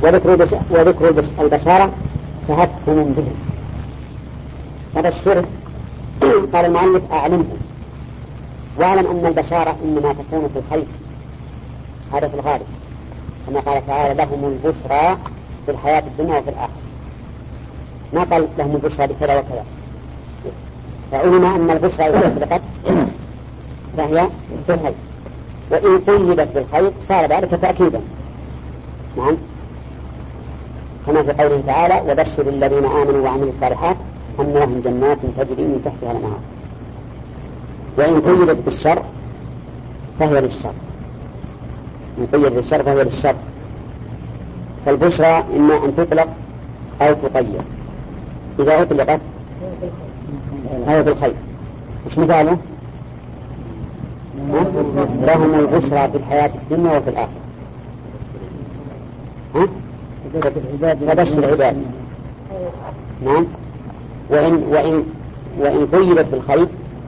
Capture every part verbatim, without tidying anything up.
وذكر وذكر البشارة تهكم به. هذا الشرك قال المؤلف أعلمه، واعلم أن البشارة إنما تكون في الخير، هذا في الغالب، كما قال تعالى لهم البشرى في الحياة الدنيا وفي الآخرة، ما قال لهم البشرى بكذا وكذا. فعلم أن البشرى إذا أطلقت فهي في الخير، وإن قيدت بالخير صار ذلك تأكيدا. نعم، كما في قوله تعالى وبشر الذين آمنوا وعملوا الصالحات أن لهم جنات تجري من تحتها الأنهار. وإن قيدت بالشر فهي للشر، إن قيدت بالشر فهي للشر. فالبشرى إما أن تطلق أو تقيد. إذا أطلقت هذا بالخير، مش مثاله لهم البشرى في الحياة الدنيا وفي الآخرة. ها؟ فبشر العباد. نعم. وإن وإن وإن قيدت بالخير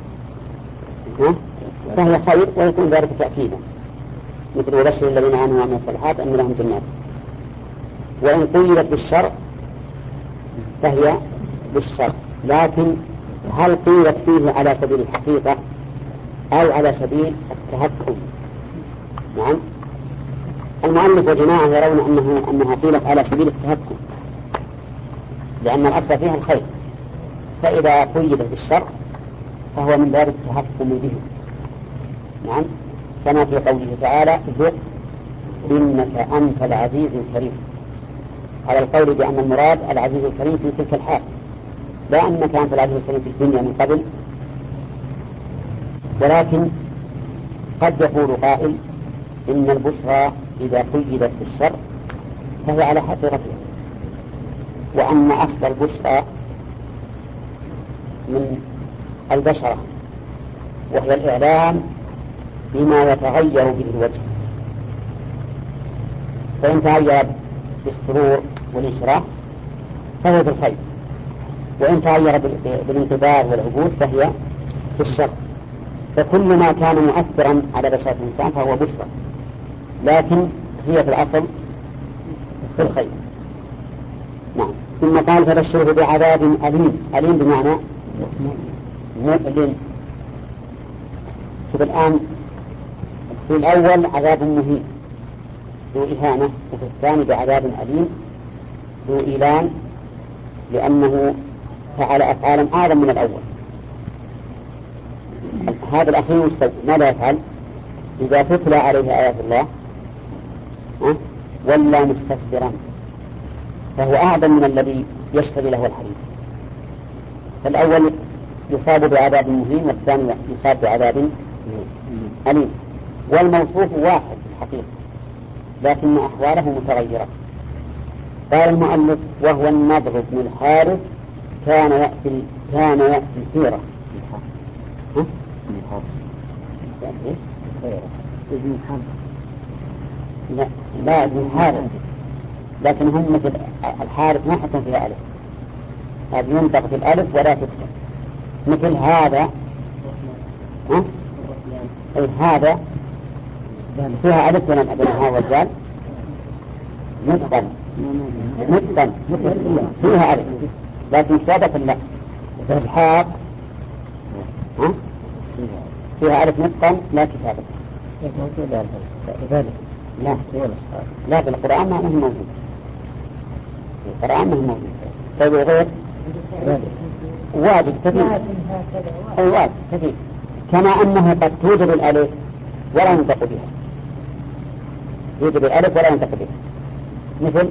فهي خير ويكون ذلك تأكيدا، مثل وبشر الذين آمنوا وعملوا الصالحات أن لهم جنات. وإن قيدت بالشر فهي بالشر، لكن هل قيدت فيه على سبيل الحقيقة أو على سبيل التهكم؟ نعم، المؤلف وجماعة يرون أنه أنها قيلت على سبيل التهكم، لأن الأصل فيها الخير، فإذا قيدت بالشر فهو من باب التهكم به. نعم، كما في قوله تعالى ذق إنك أنت العزيز الكريم، على القول بأن المراد العزيز الكريم في تلك الحال، لا أنك أنت العزيز الكريم في الدنيا من قبل. ولكن قد يقول قائل إن البشرى إذا قيدت بالشر فهي على حقيقتها، وأن أصل البشرى من البشرة، وهي الإعلام بما يتغير به الوجه، فإن تغير بالسرور والإشراق فهو بالخير، وإن تغير بالانقباض والعبوس فهي بالشر. فكل ما كان مؤثرا على بشرة الإنسان فهو بشرى، لكن هي في الأصل في الخير. نعم. ثم قال فبشره بعذاب أليم. أليم بمعنى مؤلم. شوف الآن في الأول عذاب مهين ذو إهانة، وفي الثاني بعذاب أليم ذو إيلام، لأنه فعل أفعالا أعظم من الأول. هذا الأخير مستوى ماذا يفعل؟ إذا تتلى عليه آيات الله ولا مستكبرا فهو أعظم من الذي يشتري له الحديث. فالأول يصاب بعذاب مهين والثاني يصاب بعذاب أليم، والموصوف واحد في الحقيقة لكن أحواله متغيرة. قال المؤلف وهو النضر بن الحارث كان يأتي كان يأتي الحيرة. ها؟ ابن الحارث. لا لا ابن الحارث، لكن هم مثل الحارث ما حطوا فيها ألف، هذا ينطق في الألف ولا تكتب مثل هذا. ها؟ أي هذا فيها ألف ولا أبنها والجال متقن متقن فيها ألف لكن كتابة لا. إسحاق ها؟ فيها ألف متقن لا كتابة. لا لا في القرآن ما هو موجود، في القرآن ما هو موجود. طيب غير واجد كثير، أي واجد كثير، كما أنه قد توجد الألف ولا ينطق بها، يوجد الألف ولا ينطق بها، مثل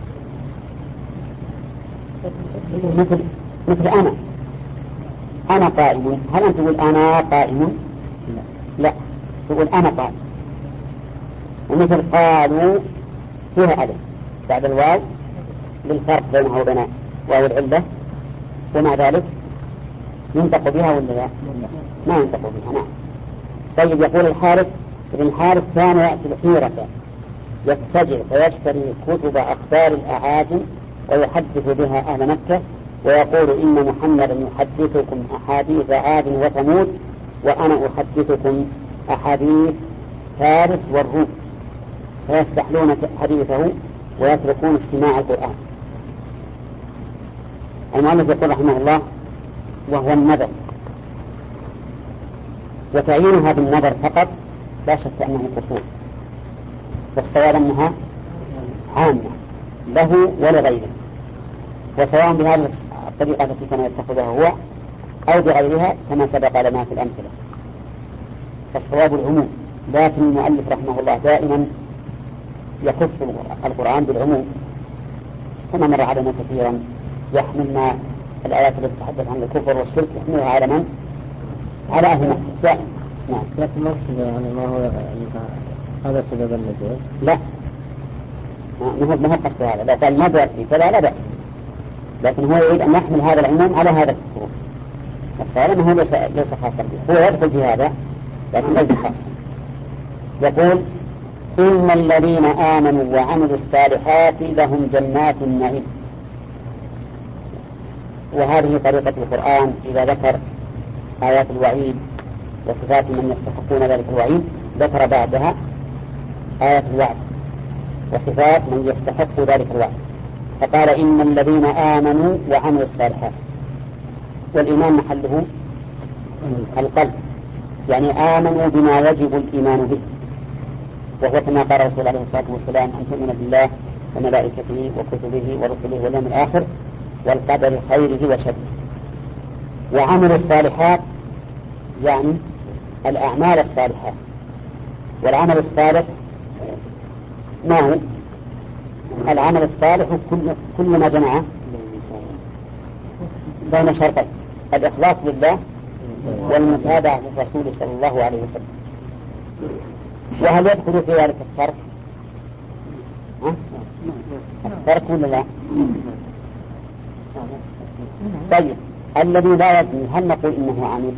مثل مثل أنا أنا قائم. هل أنت تقول أنا قائم؟ لا، تقول أنا قائم. ومثل قالوا فيها ألف بعد الواو للفرق بينها وبين واو العلة، ومع ذلك ينطق بها ولا لا؟ ما ينطق بها. نعم. طيب يقول الحارث ابن الحارث كان يأتي الحيرة يتجه فيشتري كتب أخبار الأعاجم ويحدث بها أهل مكة ويقول إن محمدا يحدثكم أحاديث عاد وثمود وأنا أحدثكم أحاديث فارس والروم، فيستحلون حديثه ويتركون استماع القرآن. المؤلف يقول رحمه الله وهو النظر، وتعيينها بالنظر فقط لا شك أنه قصور، والصواب أنها عامة له ولغيره، وسواء بهذه الطريقة التي كان يتخذها هو أو بغيرها كما سبق لنا في الأمثلة، فالصواب العموم. لكن المؤلف رحمه الله دائما يخص القرآن بالعموم، كما مر علينا كثيرا، يحملنا الآيات التي تتحدث عن الكفر والشرك يحملها على من؟ على أهل مكة دائما. نعم. لكن مقصد يعني ما هو هذا سبب النزول؟ لا، ما هو قصد هذا، لا قال نظر في كذا لا بأس، لكن هو يريد أن يحمل هذا العموم على هذا الخصوص. الصالح ما هو ليس ليس خاصا به، هو يدخل في هذا لكن ليس خاصا. يقول إن الذين آمنوا وعملوا الصالحات لهم جنات النعيم. وهذه طريقة القرآن إذا ذكر آيات الوعيد وصفات من يستحقون ذلك الوعيد ذكر بعدها آيات الوعد وصفات من يستحق ذلك الوعد، فقال إن الذين آمنوا وعملوا الصالحات. والإيمان محله القلب، يعني آمنوا بما يجب الإيمان به، وهو كما قال رسول الله عليه الصلاة والسلام أن تؤمن بالله وملائكته وكتبه ورسله واليوم الآخر والقدر خيره وشره. وعمل الصالحات يعني الأعمال الصالحات، والعمل الصالح ما هو؟ العمل الصالح كل, كل ما جمع بين شرطين: الإخلاص لله والمتابعة للرسول صلى الله عليه وسلم. وهل يدخل في ذلك الترك؟ الترك ولا لا؟ طيب الذي لا يزني هل نقول إنه عامل؟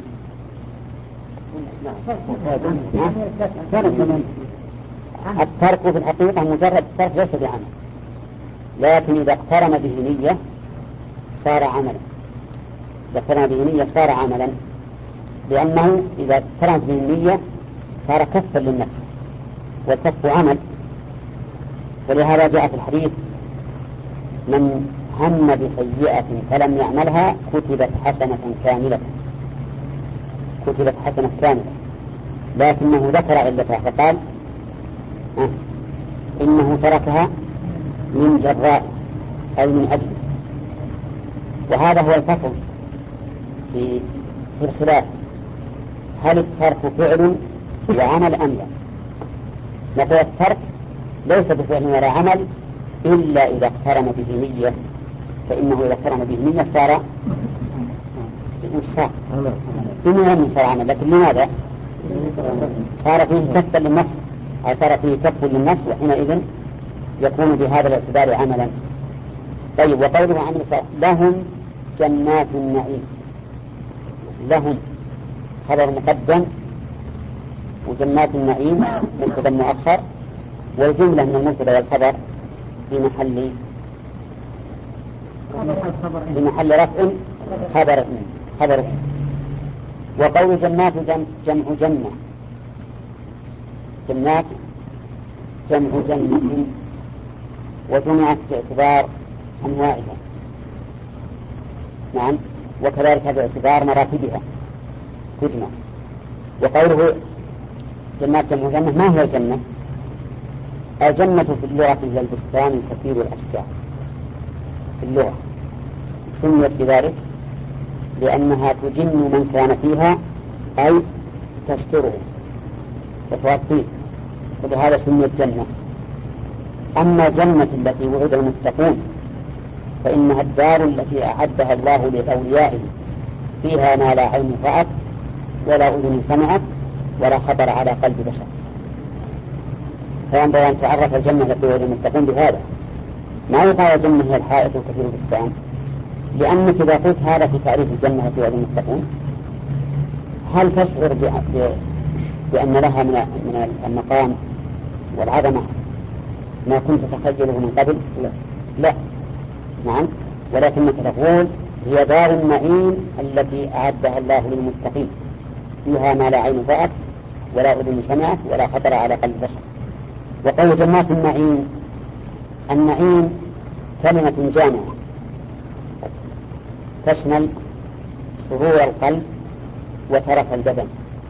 الترك في الحقيقة مجرد الترك ليس بعمل، لكن إذا اقترن به نية صار عملا. إذا اقترن به نية صار عملا، لأنه إذا اقترنت به النية صار كفا للنفس، والكف عمل. ولهذا جاء في الحديث: من هم بسيئة فلم يعملها كتبت حسنة كاملة، كتبت حسنة كاملة، لكنه ذكر علتها فقال أه إنه تركها من جراء أي من أجل. وهذا هو الفصل في في الخلاف: هل الترك فعل وعمل أم لا؟ نقول الترك ليس بفعل ولا عمل إلا إذا اقترن به نية، فإنه إذا اقترن به نية صار صار إنه لم صار عمل. لكن لماذا؟ صار فيه كف للنفس أو صار فيه كف للنفس، وحينئذ يكون بهذا الاعتبار عملا. طيب وقوله عمل صالح لهم جنات النعيم، لهم خبر مقدم وجنات النعيم مبتدا مؤخر، والجملة من المبتدا والخبر في محل في محل رفع خبر خبر. وقول جنات جمع جنة، جنات جمع جنة وجمعت باعتبار أنواعها، نعم، وكذلك باعتبار مراتبها تجمع. وقوله جنات جمع جنة ما هي الجنة؟ الجنة في اللغة هي البستان الكثير الأشجار في اللغة، سميت بذلك لأنها تجن من كان فيها أي تستره وتغطيه، ولهذا سميت جنة. أما جنة التي وعد المتقون فإنها الدار التي أعدها الله لأوليائه، فيها ما لا عين رأت ولا أذن سمعت ولا خطر على قلب بشر. فينبغي أن تعرف الجنة التي وعد المتقون بهذا، ما يقال الجنة هي الحائط الكثير البستان، لأنك إذا قلت هذا في تعريف الجنة التي وعد المتقون هل تشعر بأن لها من المقام والعظمة ما كنت تخيله من قبل؟ لا, لا. نعم، ولكنك تقول هي دار النعيم التي أعدها الله للمتقين، فيها ما لا عين رأت ولا أذن سمعت ولا خطر على قلب بشر. وقول جنات النعيم النعيم كلمة جامعة تشمل سرور القلب وترف البدن،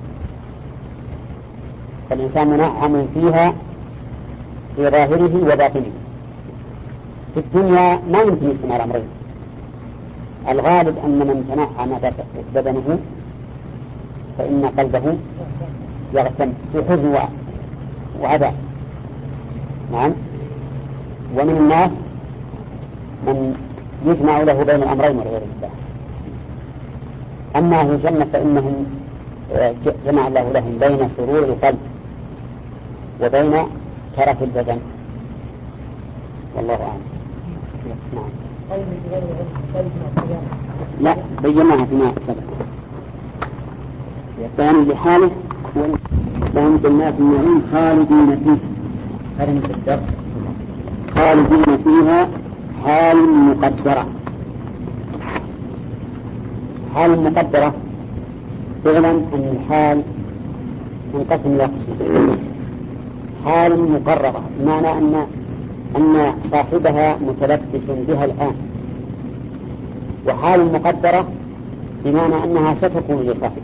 فالإنسان منعم فيها في ظاهره وباطنه. في الدنيا ما يمكن يجتمع الأمرين، الغالب أن من تنعم بدنه فإن قلبه يغتم في حزن وعذاب. نعم. ومن الناس من يجمع له بين الأمرين والعياذ بالله. أما أهل الجنة فإنهم جمع الله لهم بين سرور القلب وبين ترف البدن، والله أعلم. نعم. لا بيناها فيما سبق بيان لحاله لهم جنات النعيم خالدين فيها. هذا مثل الدرس خالدين فيها حال مقدرة. حال مقدرة اعلم أن الحال منقسم إلى قسمين: حال مقررة بمعنى أن أن صاحبها متلبس بها الآن، وحال مقدرة بمعنى أنها ستكون لصاحبها.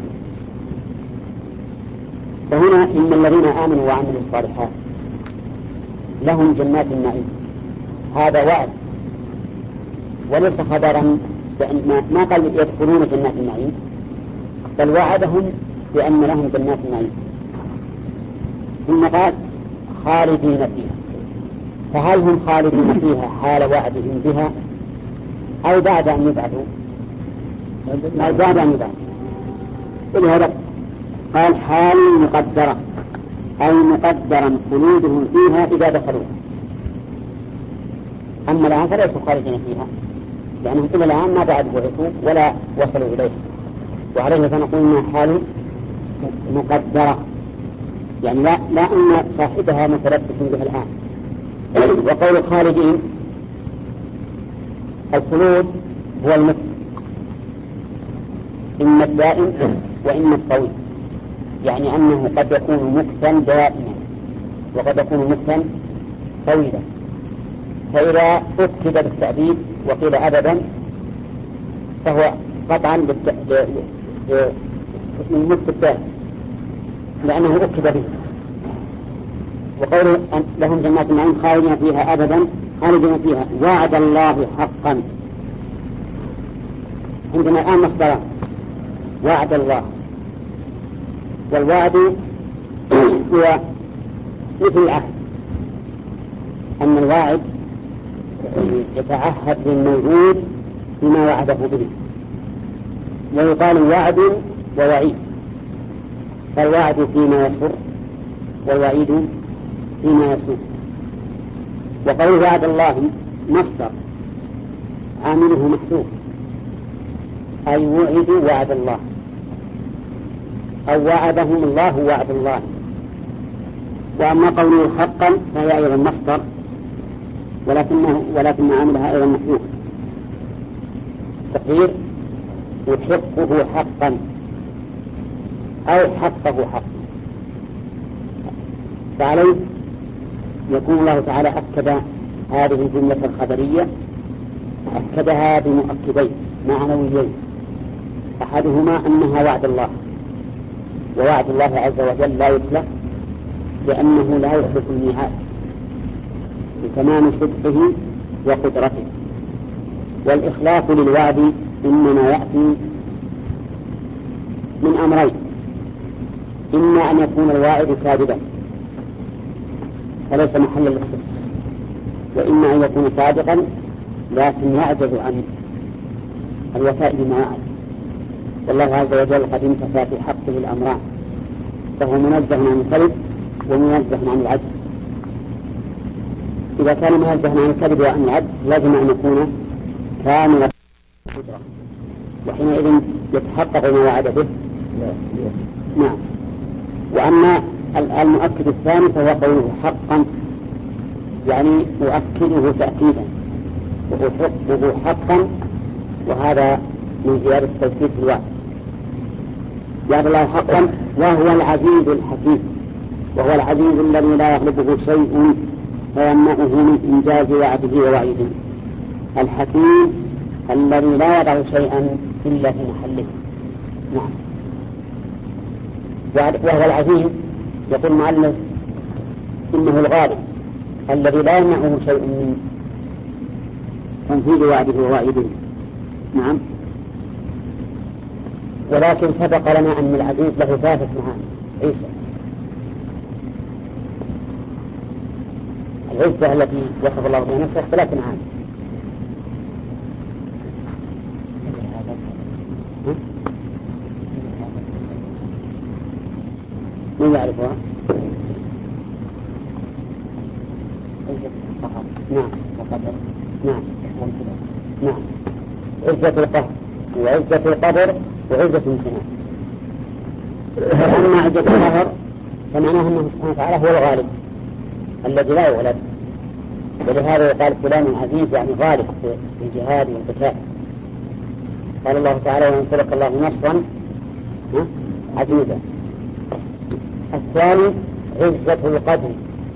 فهنا إن الذين آمنوا وعملوا الصالحات لهم جنات النعيم، هذا وعد وليس خبرا، لأن ما قال يدخلون جنات النعيم، بل وعدهم بأن لهم جنات النعيم، ثم قال خالدين فيها. فهل هم خالدين فيها حال وعدهم بها أو بعد أن يبعثوا؟ أو بعد أن يبعثوا. ولهذا قال حال مقدرة، أي مقدرا خلودهم فيها إذا دخلوها. أما الآن فليسوا خالدين فيها، لأنهم إلى الآن ما بعد بعثوا ولا وصلوا إليه، وعليه فنقول إنها حال مقدرة، يعني لا, لا أن صاحبها متلبس بها الآن. وقول خالدين الخلود هو المكث، إما الدائم وإما الطويل، يعني أنه قد يكون مكثا دائما وقد يكون مكثا طويلا. فإذا أكد بالتأبيد وقيل أبدا فهو قطعا للمكث الدائم لأنه أكد به. وقول لهم جنات النعيم خالدين فيها أبدا، خالدين فيها وعد الله حقا. عندنا الآن مصدران: وعد الله، والوعد هو مثل العهد، أن الواعد يتعهد بالموجود بما وعده به، ويقال وعد ووعيد، فالوعد فيما يسر والوعيد فيما يسوء. وقول وعد الله مصدر عامله محذوف، أي وعدوا وعد الله أو وعدهم الله وعد الله. وأما قوله حقا فهي أيضا مصدر ولكنه ولكن عاملها أيضا محذوف، تقدير يحقه حقا أو حقه حقا. فعليه يكون الله تعالى أكد هذه الجملة الخبرية، أكدها بمؤكدين معنويين: أحدهما أنها وعد الله، ووعد الله عز وجل لا يخلف لأنه لا يخلف الميعاد بتمام صدقه وقدرته. والإخلاف للوعد إنما يأتي من أمرين: إما أن يكون الواعد كاذبا فليس محلا للصدق، وإما أن يكون صادقا لكن يعجز عن الوفاء بما وعد. والله عز وجل قد انتفى في حقه الأمران، فهو منزه عن الكذب ومنزه عن العجز. إذا كان منزه عن الكذب وعن العجز لازم أن يكون كامل القدرة، وحينئذ يتحقق ما وعد به. نعم. وأما المؤكد الثاني فهو قوله حقا، يعني يؤكده تأكيدا، وهو حقا، وهذا من زيادة التوكيد في الوعد. وعد الله حقا وهو العزيز الحكيم، وهو العزيز الذي لا يغلبه شيء فيمنعه من إنجاز وعده ووعيده. الحكيم الذي لا يضع شيئا إلا في محله. نعم. وهو العزيز يقول المؤلف إنه الغالب الذي لا يمنعه شيء من تنفيذ وعده ووعيده. نعم. ولكن سبق لنا أن العزيز له ثلاثة معاني. عيسى العزة التي وصف الله بها نفسه ثلاث معاني. من يعرفها؟ نعم. نعم. نعم. عزة القهر وعزة القدر وعزة الامتنان. أما عزة القهر فمعناها أنه سبحانه وتعالى هو الغالب الذي لا يغلب، ولهذا يقال فلان عزيز يعني غالب في الجهاد والقتال. قال الله تعالى وينصرك الله نصرا عزيزا. الثاني عزة القدر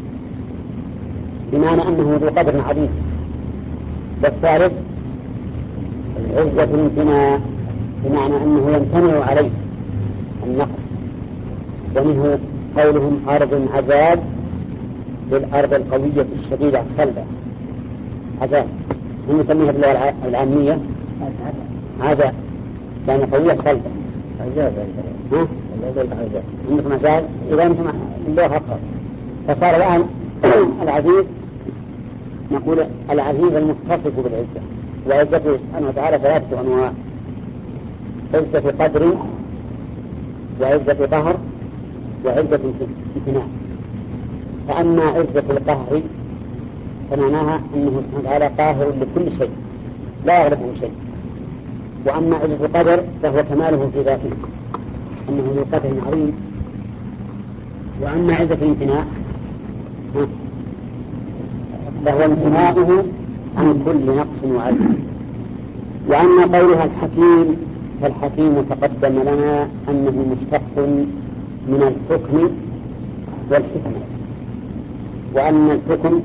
بمعنى أنه ذو قدر عظيم. والثالث عزة الامتناع بمعنى أنه يمتنع عليه النقص، ومنه قولهم أرض عزاز للأرض القوية الشديدة صلبة. عزاز هم يسميها باللغة العامية عزاز لأن قوية صلبة. عزاز ها؟ عندكم عزاز إذا أنتم اللغة أقرب. فصار الآن العزيز نقول العزيز المتصف بالعزة. وعزته سبحانه وتعالى ثلاثة أنواع: عزة قدر وعزة قهر وعزة امتناع. فأما عزة القهر فمعناها أنه سبحانه وتعالى قاهر لكل شيء لا يغلبه شيء. وأما عزة القدر فهو كماله في ذاته أنه ذو قدر عظيم. وأما عزة الامتناع فهو امتناعه عن كل نقص وعيب. وأما قولها الحكيم فالحكيم تقدم لنا أنه مشتق من الحكم والحكمة، وأن الحكم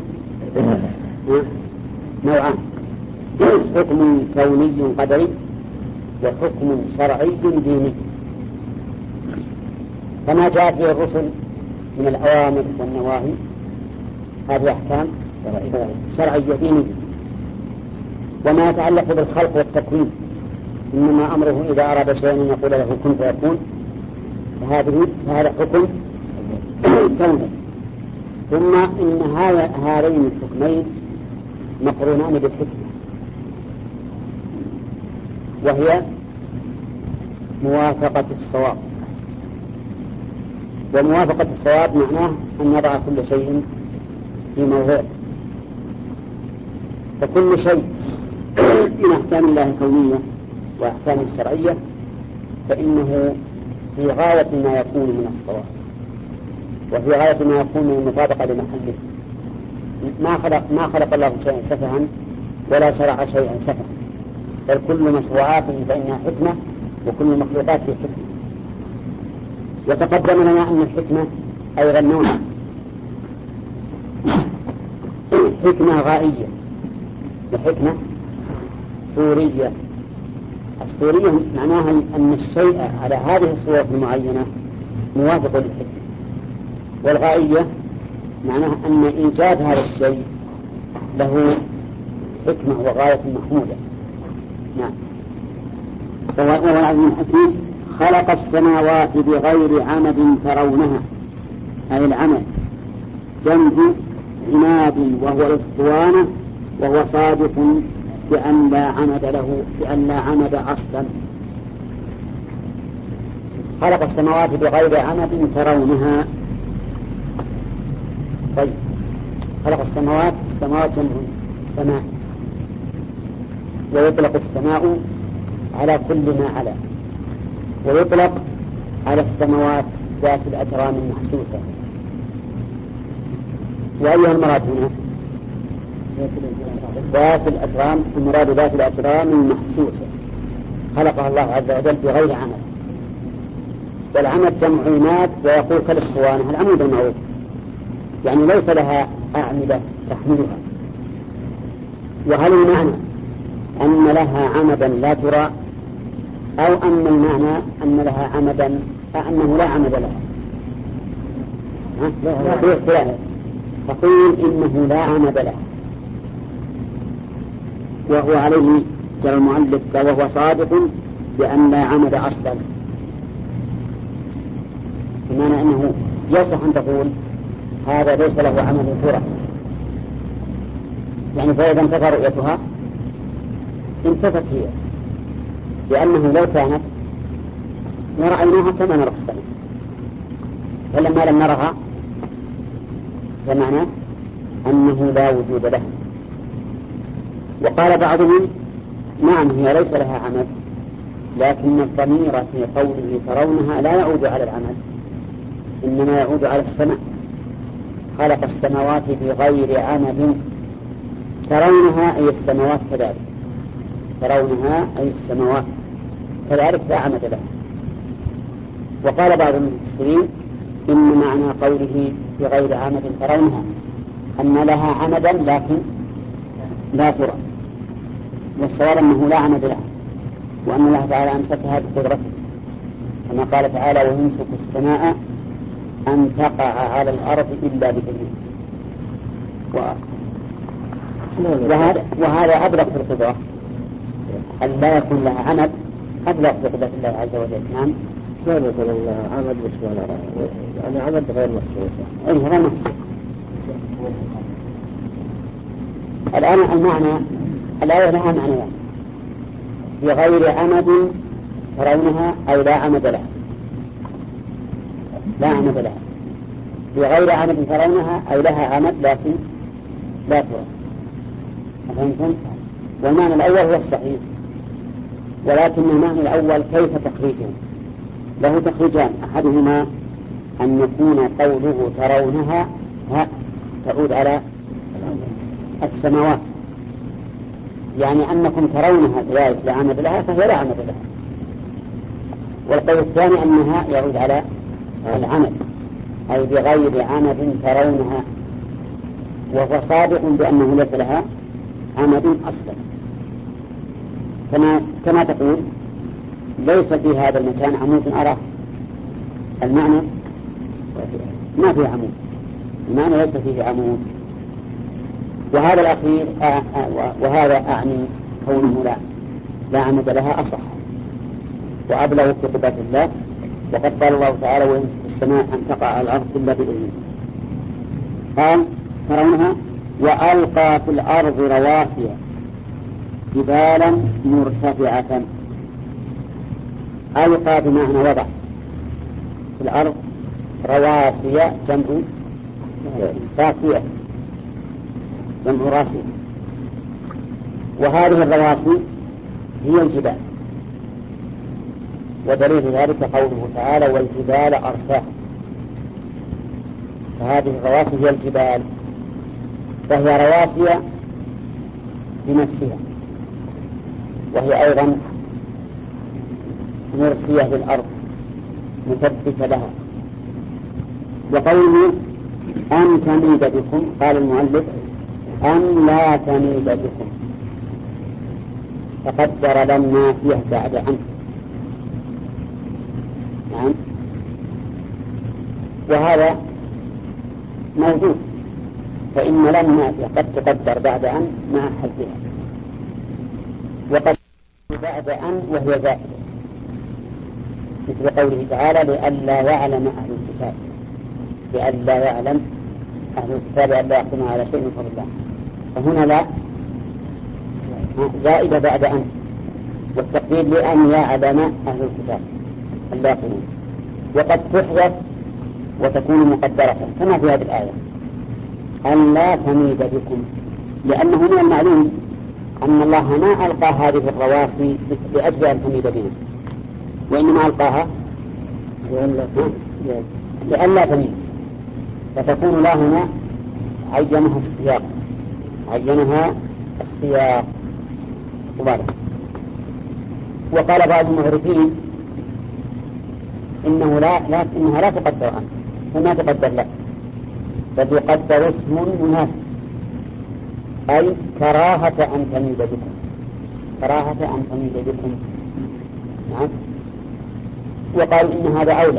نوعان: حكم كوني قدري وحكم شرعي ديني. فما جاءت به الرسل من الأوامر والنواهي هذه أحكام شرعية دينية. وما يتعلق بالخلق والتكوين إنما أمره إذا أراد شيئا يقول له كن فيكون، فهذه فهذا حكم كوني. ثم إن هذين الحكمين مقرونان بالحكمة، وهي موافقة الصواب. وموافقة الصواب معناه أن يضع كل شيء في موضعه. فكل شيء من أحكام الله الكونية وأحكامه الشرعية فإنه في غاية ما يكون من الصواب، وفي غاية ما يكون من المطابقة لمحله. ما خلق ما خلق الله شيئا سفها ولا شرع شيئا سفها، بل كل مشروعاته فإنها حكمة وكل المخلوقات في حكمة. وتقدم لنا أن الحكمة أيضا نوع: حكمة غائية وحكمة صورية. الصورية معناها أن الشيء على هذه الصورة المعينة موافق للحكمة، والغائية معناها أن إيجاد هذا الشيء له حكمة وغاية محمودة. نعم. وهو العزيز الحكيم خلق السماوات بغير عمد ترونها، أي العمد جنب عناد وهو الاسطوانة، وهو صادق بأن لا عمد له بأن لا عمد أصلا. خلق السماوات بغير عمد ترونها. طيب، خلق السماوات السماوات جمع سماء، ويطلق السماء على كل ما علا، ويطلق على السماوات ذات الأجرام المحسوسة. وأيها المراد هنا؟ ذات الأجرام، المراد ذات الأجرام المحسوسة خلقها الله عز وجل بغير عمد. والعمد جمع عماد، ويقول كالاسطوانة العمود المعروف، يعني ليس لها أعمدة تحملها. وهل المعنى أن لها عمدا لا ترى، أو أن المعنى أن لها عمدا فأنه لا عمد لها؟ ها؟ فقيل إنه لا عمد لها، وهو عليه جرى المؤلف وهو صادق بأن لا عمد أصلا، بمعنى أنه يصح أن تقول هذا ليس له عمد ترى، يعني فإذا انتفى رؤيتها انتفت هي، لأنه لو كانت لرأيناها كما نرى السماء، فلما لم نرها فمعنى أنه لا وجود لها. وقال بعضهم نعم هي ليس لها عمد، لكن الضمير في قوله ترونها لا يعود على العمد، إنما يعود على السماء. خلق السماوات بغير عمد، ترونها أي السماوات كذلك، ترونها أي السماوات كذلك لا عمد لها. وقال بعض المفسرين إن معنى قوله بغير عمد ترونها أن لها عمدا لكن لا ترى، والصواب أنه لا عمد لها، وأن الله تعالى أمسكها بقدرته، كما قال تعالى ويمسك السماء أن تقع على الأرض إلا بإذنه. وهذا, وهذا أبلغ في القدرة، أن لا يكون لها عمد أبلغ في قدرة الله عز وجل. نعم لا يكون لها عمد بس ما نرى، يعني عمد غير محسوس. أي غير محسوس. الآن المعنى الآية لها معنيان، بغير عمد ترونها أو لا عمد لها، لا عمد لها، بغير عمد ترونها أو لها عمد لكن لا ترى. أفهمتم؟ والمعنى الأول هو الصحيح، ولكن المعنى الأول كيف تخريجه؟ له تخريجان، أحدهما أن يكون قوله ترونها ها تعود على السماوات، يعني أنكم ترونها كذلك لا عمد لها فهي لا عمد لها. والقول الثاني أنها يعود على العمد، أي بغير عمد ترونها، وهو صادق بأنه ليس لها عمد أصلا، كما كما تقول ليس في هذا المكان عمود أراه، المعنى ما فيه عمود، المعنى ليس فيه عمود. وهذا الأخير وهذا أعني كونه لا لا عمد لها أصح وأبلغ في قدرة الله. وقد قال الله تعالى ويمسك السماء أن تقع على الأرض إلا بإذنه. قال ترونها وألقى في الأرض رواسي جبالا مرتفعة. ألقى بمعنى وضع في الأرض رواسي، جمع راسية، جمع راسي، وهذه الرواسي هي الجبال، ودليل ذلك قوله تعالى والجبال أرساها، فهذه الرواسي هي الجبال، فهي رواسي بنفسها، وهي أيضا مرسية للأرض مثبتة لها. وقوله أن تميد بكم، قال المؤلف أن لا تميد بكم، فقدر لما فيه بعد أن. نعم، وهذا موجود، فإن لما قد تقدر بعد أن مع حذفها، وقد بعد أن وهي زائدة، مثل قوله تعالى لئلا يعلم أهل الكتاب، لئلا يعلم أهل الكتاب ألا يحكم على شيء من فضل الله، فهنا لا زائدة بعد أن، والتقدير لأن يعلم أهل الكتاب ألا يحكمون، وقد تحذف وتكون مقدرة كما في هذه الآية أن لا تميد بكم، لأنه من المعلوم أن الله ما ألقى هذه الرواسي لأجل أن تميد بنا، وإنما ألقاها لألا تميد، فتكون لا هنا عينها السياق، عينها السياق مبارك. وقال بعض المغربين إنه لا, لا إنها لا تقدر أن، فما تقدر لا، بل يقدر اسم مناسب أي كراهة أن تميد بكم، كراهة أن تميد بكم. نعم. وقال إن هذا أولى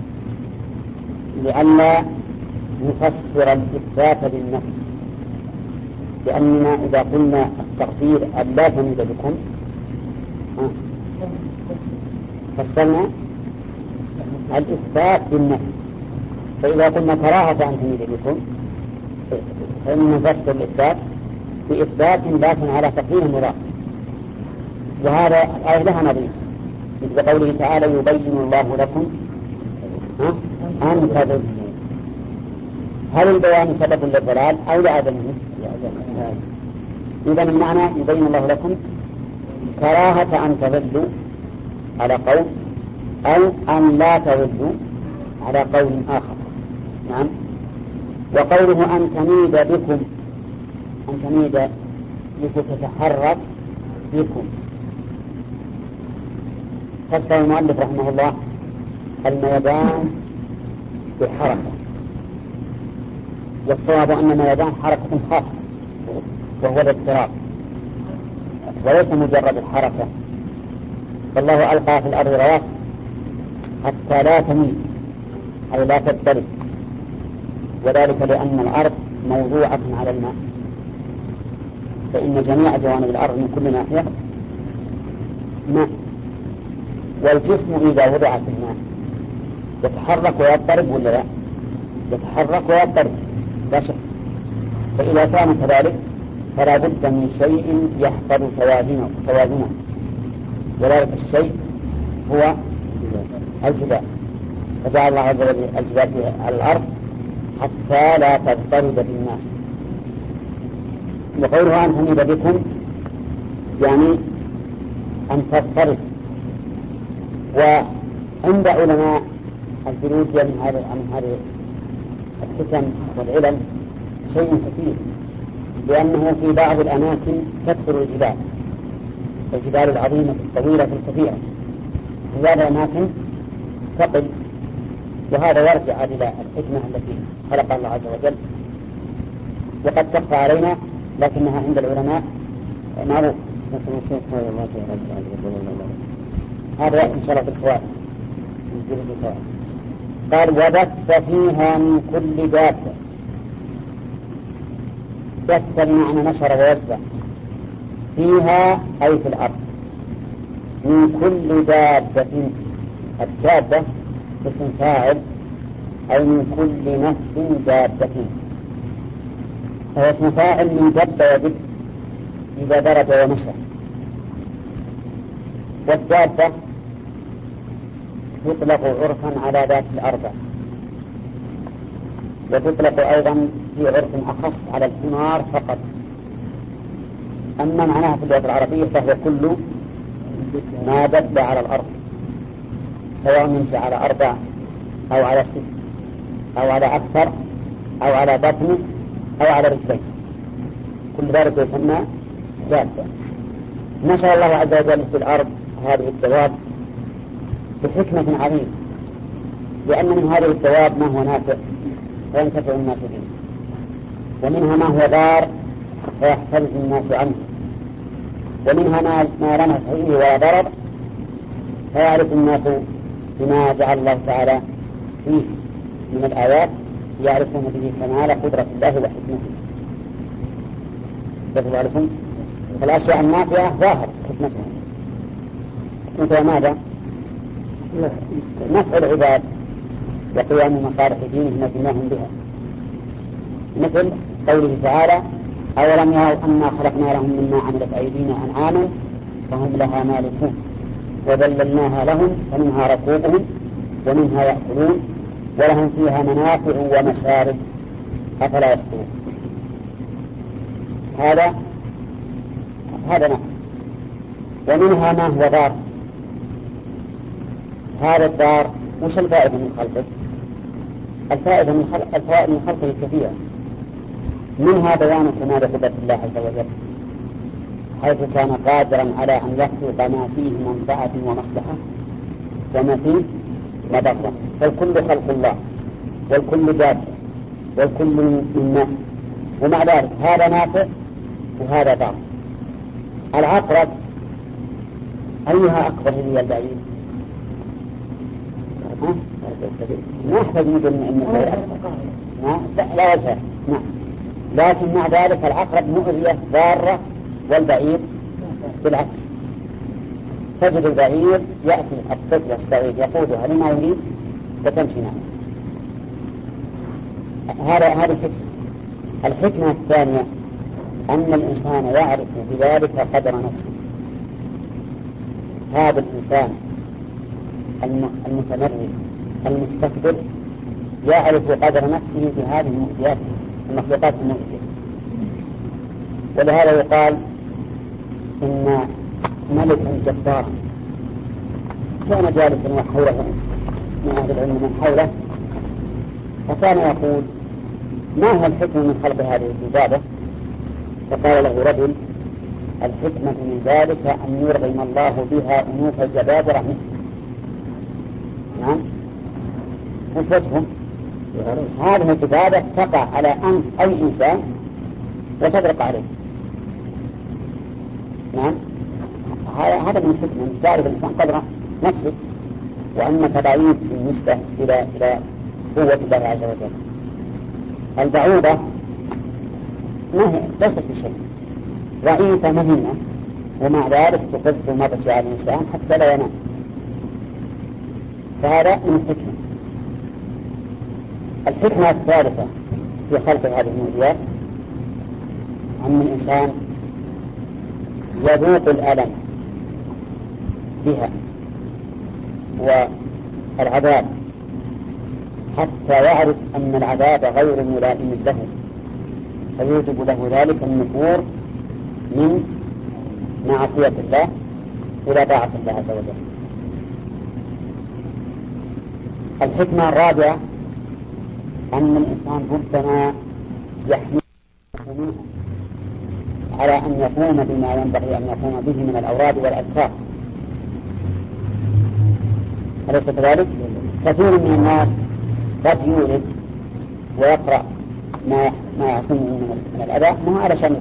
لئلا نفسر الإثبات بالنفي، لأننا إذا قلنا التقدير أن لا تميد بكم فسرنا الإثبات بالنفي، فإذا قلنا كراهة أن تميد بكم فإن نفسر الإثبات بإثبات لكن على تقدير مضاف، وهذا الآية لها نظير مثل قوله تعالى يبين الله لكم أن تضلوا. هل البيان سبب للضلال أو لعدمه؟ إذا المعنى يبين الله لكم كراهة أن تضلوا على قول، أو أن لا تضلوا على قول آخر. نعم. وقوله أن تميد بكم، أن تميد لتتحرك بكم، فسر المؤلف رحمه الله الميدان بحركة، والصواب أن الميدان حركة خاصة وهو الاضطراب وليس مجرد الحركة، فالله ألقى في الأرض رواسي حتى لا تميل أي لا تضطرب، وذلك لأن الأرض موضوعة على الماء، فإن جميع جوانب الأرض من كل ناحية ماء، والجسم إذا وضع في الماء يتحرك ويضطرب ولا لا؟ يتحرك ويضطرب لا شك. فإذا كان كذلك فلا بد من شيء يحفظ توازنه توازنه وذلك الشيء هو الجبال، فجعل الله عز وجل الجبال على الأرض حتى لا تضطرب بالناس. وقولها أن تميد بكم يعني أن تضطرب. وعند علماء الجيولوجيا من هذه من هذه الحكم والعلم شيء كثير، لأنه في بعض الأماكن تكثر الجبال، الجبال العظيمة الطويلة الكثيرة، في بعض الأماكن تقل، وهذا يرجع إلى الحكمة التي خلق الله عز وجل، وقد تخفى علينا لكنها عند العلماء معروف. هذا يأتي إن شاء الله بالفوائد. قال وبث فيها من كل دابة، بث بمعنى نشر ووزع، فيها أي في الأرض، من كل دابة، الدابة اسم فاعل أي من كل نفس دابة، هو اسم فاعل من دب يدب إذا درج ونشر. والدابة يطلق عرفا على ذات الأربع، وتطلق أيضا في عرف أخص على الحمار فقط. أما معناها في اللغة العربية فهو كل ما دب على الأرض، سواء يمشي على أربع أو على ست أو على أكثر أو على بطن أو على رجلين، كل ذلك يسمى دابة. نشر الله عز وجل في الأرض هذه الدواب بحكمة عظيمة، لأن من هذه الدواب ما هو نافع فينتفع الناس به، ومنها ما هو ضار فيحترز الناس عنه، ومنها ما ما لا نفع فيه ولا ضرر فيعرف الناس بما جعل الله تعالى فيه من الآيات، يعرفون به كمال قدرة الله وحكمته. يقول لكم الأشياء النافعة ظاهر حكمتها، حكمتها ماذا؟ نفع العباد وقيام مصالح دينهم وبناهم بها، مثل قوله تعالى أولم يروا أنا خلقنا لهم مما عملت أيدينا أنعاما فهم لها مالكون وذللناها لهم فمنها ركوبهم ومنها يأكلون ولهم فيها منافع ومشارب أفلا يشكرون. هذا هذا نفع. ومنها ما هو ضار، هذا الضار وش الفائدة من خلقه؟ الفائدة من خلق الفائدة من خلقه كثيرة، منها بيان كمال قدرة الله عز وجل، حيث كان قادرا على أن يخلق ما فيه منفعة ومصلحة وما فيه مضرة، فالكل خلق الله والكل جاد والكل من ماء، ومع ذلك هذا نافع وهذا ضار. العقرب أيها أكبر من البعير؟ ما أحتاج نقول إن لا لا وجه. نعم، لكن مع ذلك العقرب مؤذية ضارة والبعير بالعكس. تجد البعير يأتي الطفل الصغير يقودها لما يريد وتمشي معه. هذا هذه الحكمة. الحكمة الثانية أن الإنسان يعرف بذلك قدر نفسه. هذا الإنسان المتمرد المستكبر يعرف قدر نفسه بهذه المؤذيات المخلوقات المؤذية. ولهذا يقال إن ملكا جبارا كان جالسا وحوله من أهل العلم من حوله، فكان يقول: ما هي الحكمة من خلق هذه الذبابة؟ فقال له رجل: الحكمة من ذلك أن يرغم الله بها أنوف الجبابرة منه. نعم، وش وجههم؟ هذه الذبابة تقع على أنف أي إنسان وتدرق عليه. نعم، هذا من الحكمة، من تعرف الإنسان قدر نفسه وأنك ضعيف بالنسبة إلى إلى قوة الله عز وجل. البعوضة ما هي ليست بشيء، ضعيفة مهينة، ومع ذلك تقذف مضجع الإنسان حتى لا ينام. فهذا من الحكمة. الحكمة الثالثة في خلق هذه المؤذيات أن الإنسان يذوق الألم بها والعذاب حتى يعرف أن العذاب غير ملائم له، فيوجب له ذلك النفور من معصية الله إلى طاعة الله عز وجل. الحكمة الرابعة أن الإنسان ربما يحمل منه على أن يقوم بما ينبغي أن يقوم به من الأوراد والأذكار. أليس كذلك؟ كثير من الناس قد يولد ويقرأ ما ما يعصمه من الأذى ما على شأن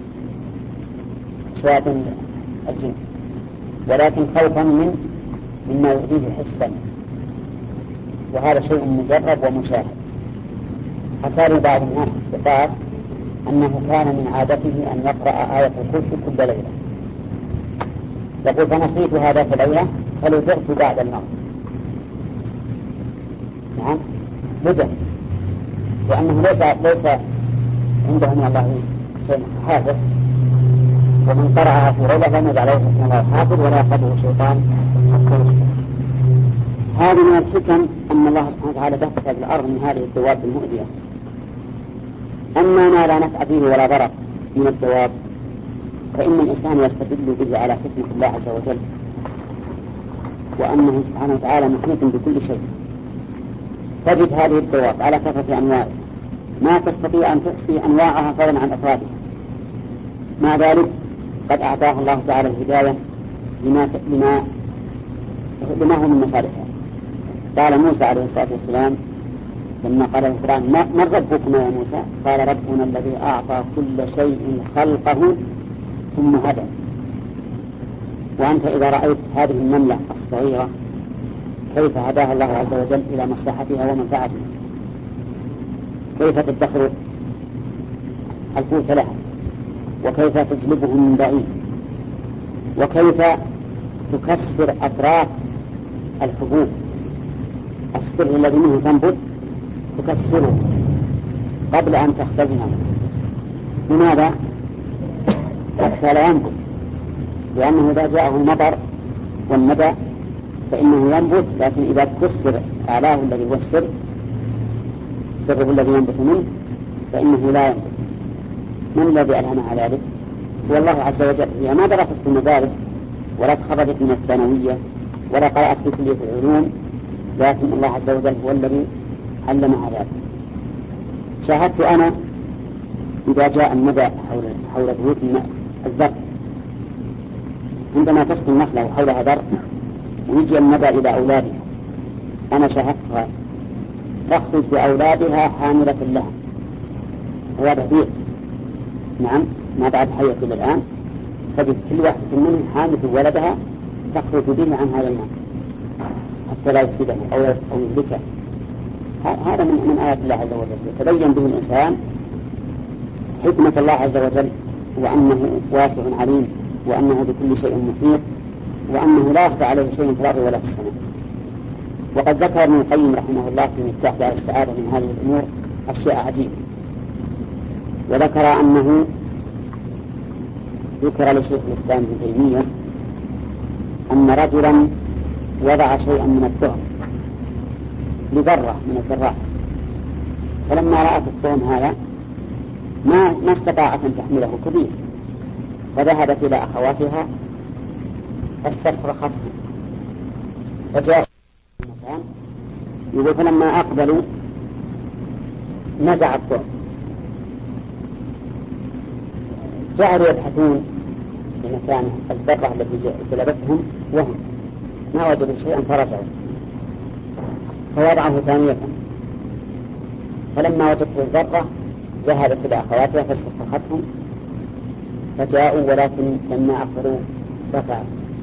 شياطين الجن، ولكن خوفا من مما يؤذيه حسا، وهذا شيء مجرب ومشاهد. حكى لي بعض الناس الثقات أنه كان من عادته أن يقرأ آية الكرسي كل ليلة، يقول: فنسيت هذا في ليلة فلجأت بعد النوم. نعم، لجأ، لأنه ليس ليس عنده من الله شيء حافظ، ومن قرأها في ليلة لم يجعله من الله حافظ ولا يأخذه شيطان حتى يصبح. هذه من الحكم أن الله سبحانه وتعالى بث في الأرض من هذه الدواب المؤذية. أما ما لا نفع فيه ولا ضرر من الدواب فإن الإنسان يستدل به على حكمة الله عز وجل، وأنه سبحانه وتعالى محيط بكل شيء. تجد هذه الدواب على كثرة أنواع ما تستطيع أن تحصي أنواعها فضلا عن أفرادها، مع ذلك قد أعطاه الله تعالى الهداية لما لما لما هو من مصالحها. قال موسى عليه الصلاة والسلام لما قال القرآن: من ربكم يا موسى؟ قال: ربنا الذي أعطى كل شيء خلقه ثم هدى. وأنت إذا رأيت هذه النملة الصغيرة كيف هداها الله عز وجل إلى مصلحتها ومنفعتها، كيف تدخر القوت لها، وكيف تجلبه من بعيد، وكيف تكسر أطراف الحبوب، السر الذي منه تنبت تكسره قبل أن تختزنه. لماذا؟ حتى لا ينبت، لأنه إذا جاءه المطر والندى فإنه ينبت، لكن إذا كسر أعلاه الذي هو السر سره الذي ينبت منه فإنه لا ينبت. من الذي ألهم على ذلك؟ هو الله عز وجل. هي ما درست في المدارس ولا تخرجت من الثانوية ولا قرأت في كلية العلوم، لكن الله عز وجل هو الذي علمها ذلك. شاهدت أنا إذا جاء الندى حول حول بيوت الذر، عندما تسكن النخلة وحولها ذر ويجي الندى إلى أولادها، أنا شاهدتها تخرج بأولادها حاملة لها، هذا بيت. نعم، ما بعد حية إلى الآن، تجد كل واحدة منهم حامل ولدها تخرج به عن هذا الماء حتى لا يفسده أو أو يهلكه. هذا من من آيات الله عز وجل، يتبين به الإنسان حكمة الله عز وجل، وأنه واسع عليم، وأنه بكل شيء محيط، وأنه لا يخفى عليه شيء في الأرض ولا في السماء. وقد ذكر ابن القيم رحمه الله في مفتاح دار السعادة من هذه الأمور أشياء عجيبة، وذكر أنه ذكر لشيخ الإسلام ابن تيمية أن رجلا وضع شيئا من الطعم لذرة من الذرات، فلما رأت الطعم هذا ما ما استطاعت أن تحمله كبير، فذهبت إلى أخواتها فاستصرختهم، فجاء المكان يقول فلما أقبلوا نزع الطعم، جعلوا يبحثون في مكان الذرة التي جلبتهم وهم ما وجدوا شيئا فرجعوا، فوضعه ثانية، فلما وجدت الذرة ذهبت إلى أخواتها فاستصرختهم، فجاءوا ولكن لما أقبلوا رفعوا،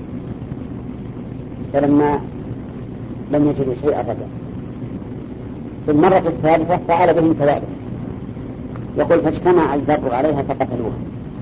فلما لم يجدوا شيئا رجعوا. في المرة الثالثة فعل بهم كذلك، يقول فاجتمع الذر عليها فقتلوها.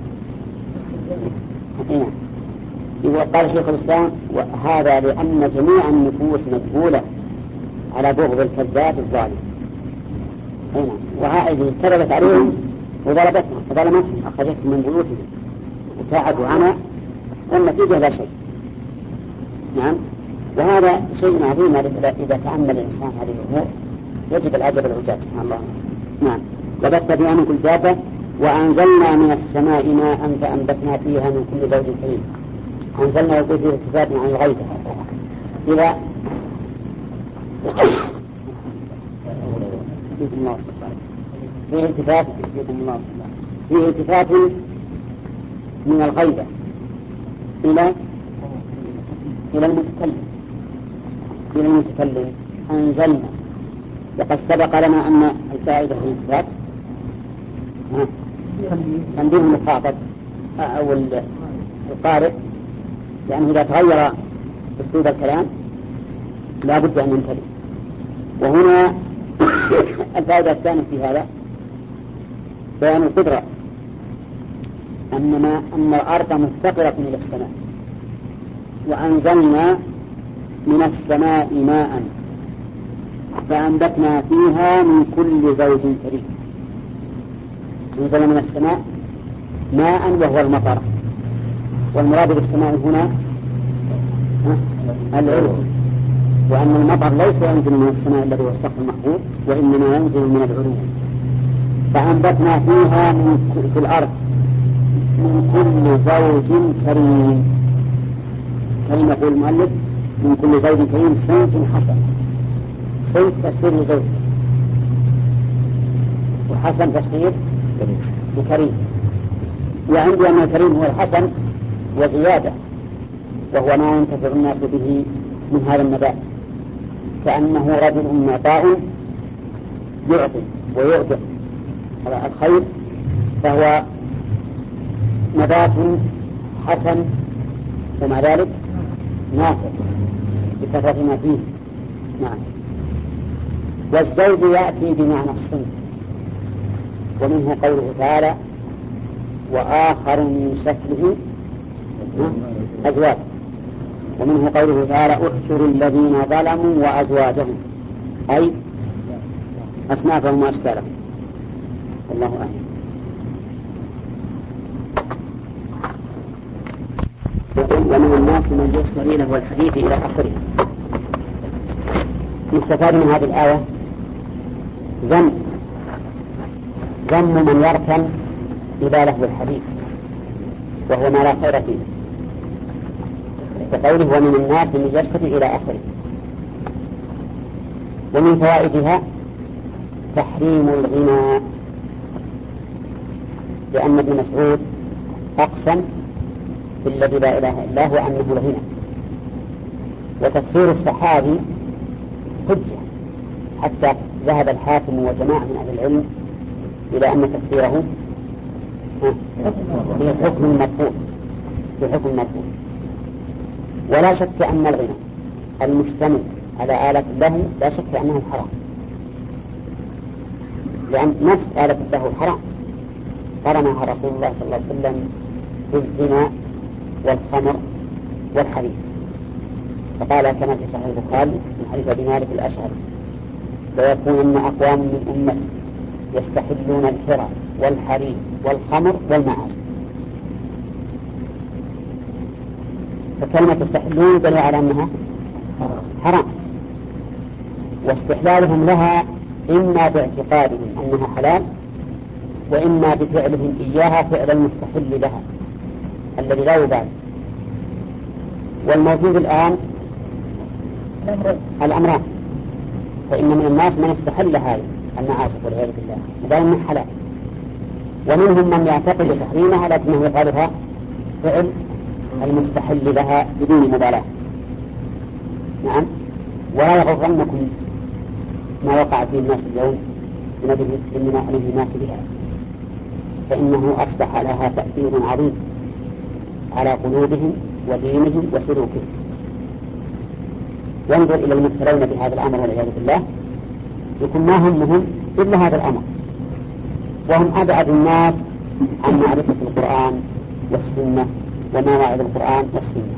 هنا قال شيخ الإسلام وهذا لأن جميع النفوس مجبولة على بغض الكذاب الظالم. هنا وهذه كذبت عليهم وضربتهم وظلمتهم أخرجتهم من بيوتهم وتعبوا عنها والنتيجة لا شيء. نعم، وهذا شيء عظيم إذا تأمل الإنسان هذه الأمور يجب العجب العجاج سبحان الله. نعم، وبث فيها من كل دابة وأنزلنا من السماء ماء فأنبتنا فيها من كل زوج كريم. أنزلنا يقول فيه التفات عن الغيب إذا فيه التفات فيه التفات من الغيبة إلى إلى المتكلم إلى المتكلم أنزلنا. وقد سبق لنا أن الفائدة في الالتفات تنبيه المخاطب أو القارئ، لأنه إذا تغير أسلوب الكلام لا بد أن ينتبه. وهنا الفائدة الثانية في هذا بيان القدرة أنما أن الأرض مفتقرة إلى السماء، وأنزلنا من السماء ماء فأنبتنا فيها من كل زوج كريم. أنزل من السماء ماء وهو المطر، والمراد بالسماء هنا العلو، وأن المطر ليس ينزل من السماء الذي هو السقف المحفوظ وإنما ينزل من العلو. فأنبتنا فيها من في الأرض من كل زوج كريم. كريم يقول المؤلف من كل زوج كريم صنف حسن. صنف تفسير زوج، وحسن تفسير بكريم. وعندي أن الكريم هو الحسن وزيادة، وهو ما ينتفع الناس به من هذا النبات، كأنه رجل معطاء يعطي ويعطي على الخير، فهو نبات حسن ومع ذلك نافع بكثرة ما فيه. نعم. والزوج يأتي بمعنى الصنف، ومنه قوله تعالى وآخر من شكله أزواج، ومنه قوله تعالى احشروا الذين ظلموا وأزواجهم، أي أصنافهم وأشكالهم. الله أعلم. ومن الناس من يشتري له الحديث إلى آخره. يستفاد من هذه الآية ذم ذم من يركن إلى لهو الحديث وهو ما لا خير فيه، وقوله ومن الناس من يشتري إلى آخره. ومن فوائدها تحريم الغناء، لأن ابن مسعود أقسم في الذي لا إله إلا هو أنه الغنى. وتفسير الصحابي حجة، حتى ذهب الحاكم وجماعة من أهل العلم إلى أن تفسيره في حكم المرفوع في حكم المرفوع. ولا شك أن الغنى المشتمل على آلة له لا شك أنه حرام، لأن نفس آلة له حرام قرنها رسول الله صلى الله عليه وسلم بالزنا والخمر والحرير، فقال كما في صحيح البخاري من حديث أبي مالك الأشعري: ويكونن أقوام من أمتي يستحلون الحرى والحرير والخمر والمعاصي. فكلمة يستحلون دليل على أنها حرام، واستحلالهم لها إما باعتقادهم أنها حلال، وإما بفعلهم إياها فعل المستحل لها الذي لا يبالي. والموجود الآن الأمران، فإن من الناس من استحل هذه المعاصي والعياذ بالله وقال إنها حلال، ومنهم من يعتقد تحريمها لكنه يفعلها فعل المستحل لها بدون مبالاة. نعم. ولا يغرنكم ما وقع فيه الناس اليوم من الانهماك بها، فإنه أصبح لها تأثير عظيم على قلوبهم ودينهم وسلوكهم. ينظر إلى المبتلون بهذا الأمر والعياذ بالله يكون ما همهم إلا هذا الأمر، وهم أبعد الناس عن معرفة القرآن والسنة ومواعظ القرآن والسنة.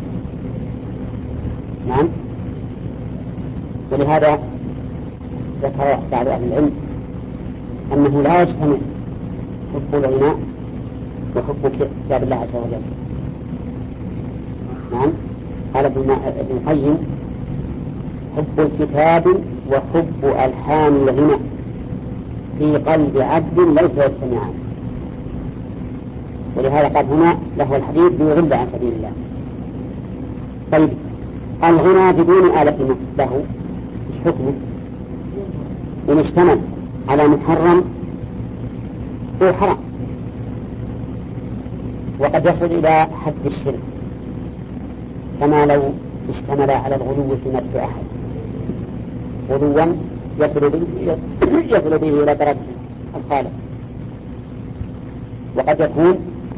نعم. ولهذا ذكر بعض أهل العلم أنه لا يجتمع حب الغناء وحب كتاب الله عز وجل. نعم. قال ابن القيم: حب الكتاب وحب ألحان الغناء في قلب عبد ليس يجتمعان. ولهذا قال هنا له الحديث ليضل عن سبيل الله. طيب، الغنى بدون آلة له ايش حكمه؟ إن اشتمل على محرم هو حرام، وقد يصل إلى حد الشرك، كما لو اشتمل على الغلو في مدح أحد غلوا يصل به يصل به إلى درجة الخالق، وقد يكون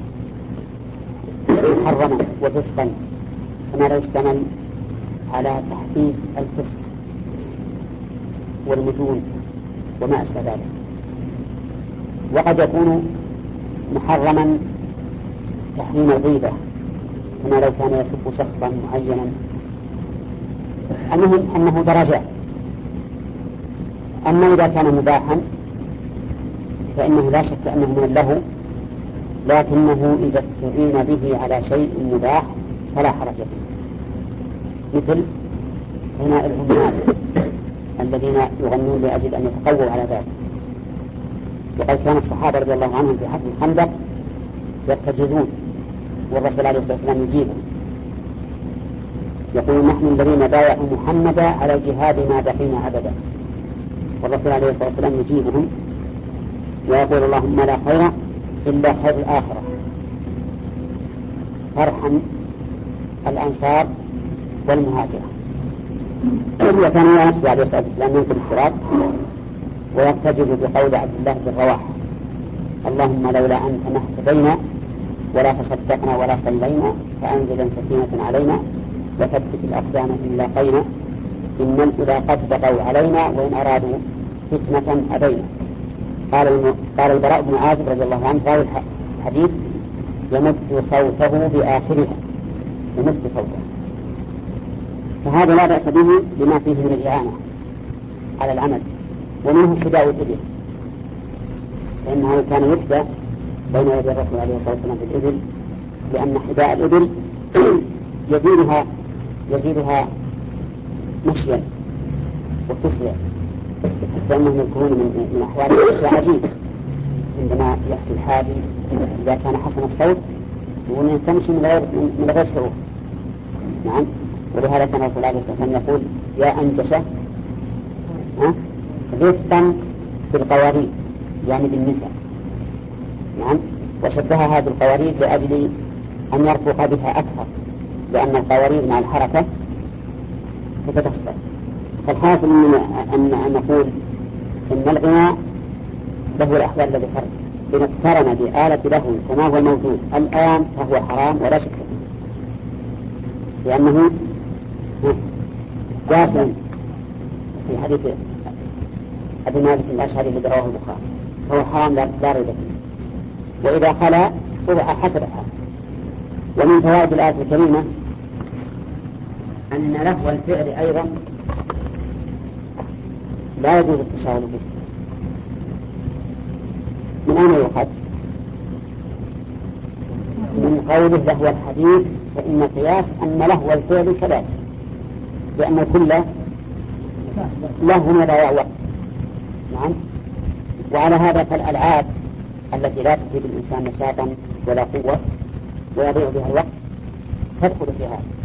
محرما وفسقا، كما لو اشتمل على تحقيق الفسق والمجون وما أشبه ذلك. وقد يكون محرما تحريم الغيبة، كما لو كان يسب شخصا معينا. المهم أنه درجات. أما إذا كان مباحا فإنه لا شك أنه من له، لكنه إذا استعين به على شيء مباح فلا حرج فيه، مثل غناء العمال الذين يغنون لأجل أن يتقووا على ذلك. وقد كان الصحابة رضي الله عنهم في حفل الخندق يرتجزون والرسول عليه الصلاة والسلام يجيبهم، يقول: نحن الذين بايعوا محمدا على الجهاد ما بقينا أبدا، والرسول عليه الصلاة والسلام يجيبهم ويقول: اللهم لا خير إلا خير الآخرة، فارحم الأنصار والمهاجرة. وكان نفسه عليه الصلاة والسلام ينكر الشراك ويرتجز بقول عبد الله بن رواحة: اللهم لولا أنت ما اهتدينا ولا تصدقنا ولا صلينا فأنزلا سكينة علينا وثبت الأقدام إن لاقينا إن إذا قد بقوا علينا وإن أرادوا فتنة أبينا. قال قال البراء بن عازب رضي الله عنه راوي الحديث: يمد صوته بآخرها، يمد صوته. فهذا لا بأس به لما فيه من الإعانة على العمل، ومنه حداء الإبل، فإنه كان يحدى بين يدي الرسول عليه الصلاة والسلام في الإبل، لأن حداء الإبل يزيدها يزيدها مشيا وتسرع، حتى أنهم يذكرون من, من أحوال الأشياء عجيب عندما يحكي الحادي إذا كان حسن الصوت يقول أنه تمشي من غير من غير شعور. نعم. ولهذا كان الرسول عليه الصلاة والسلام يقول: يا أنجشة رفقا بالقوارير، يعني بالنساء. نعم. وشبهها بالقوارير لأجل أن يرفق بها أكثر، لأن القوارير مع الحركة تتكسر. فالحاصل أن أن نقول إن الغناء له الأحوال الذي ذكرت، إن اقترن بآلة لهو كما هو موجود الآن فهو حرام ولا شك لأنه داخل في حديث أبي مالك الأشعري الذي رواه البخاري فهو حرام لا ريب فيه. وإذا خلا وضع حسب الحال. ومن فوائد الآية الكريمة أن لهو الفعل أيضا لا يجوز التشاغل به. من أين يؤخذ؟ من قوله لهو الحديث فإن القياس أن لهو الفعل كذلك لأن كل لهو وضياع وقت. نعم. وعلى هذا فالألعاب التي لا تفيد الإنسان نشاطا ولا قوة ويضيع بها الوقت تدخل في هذا.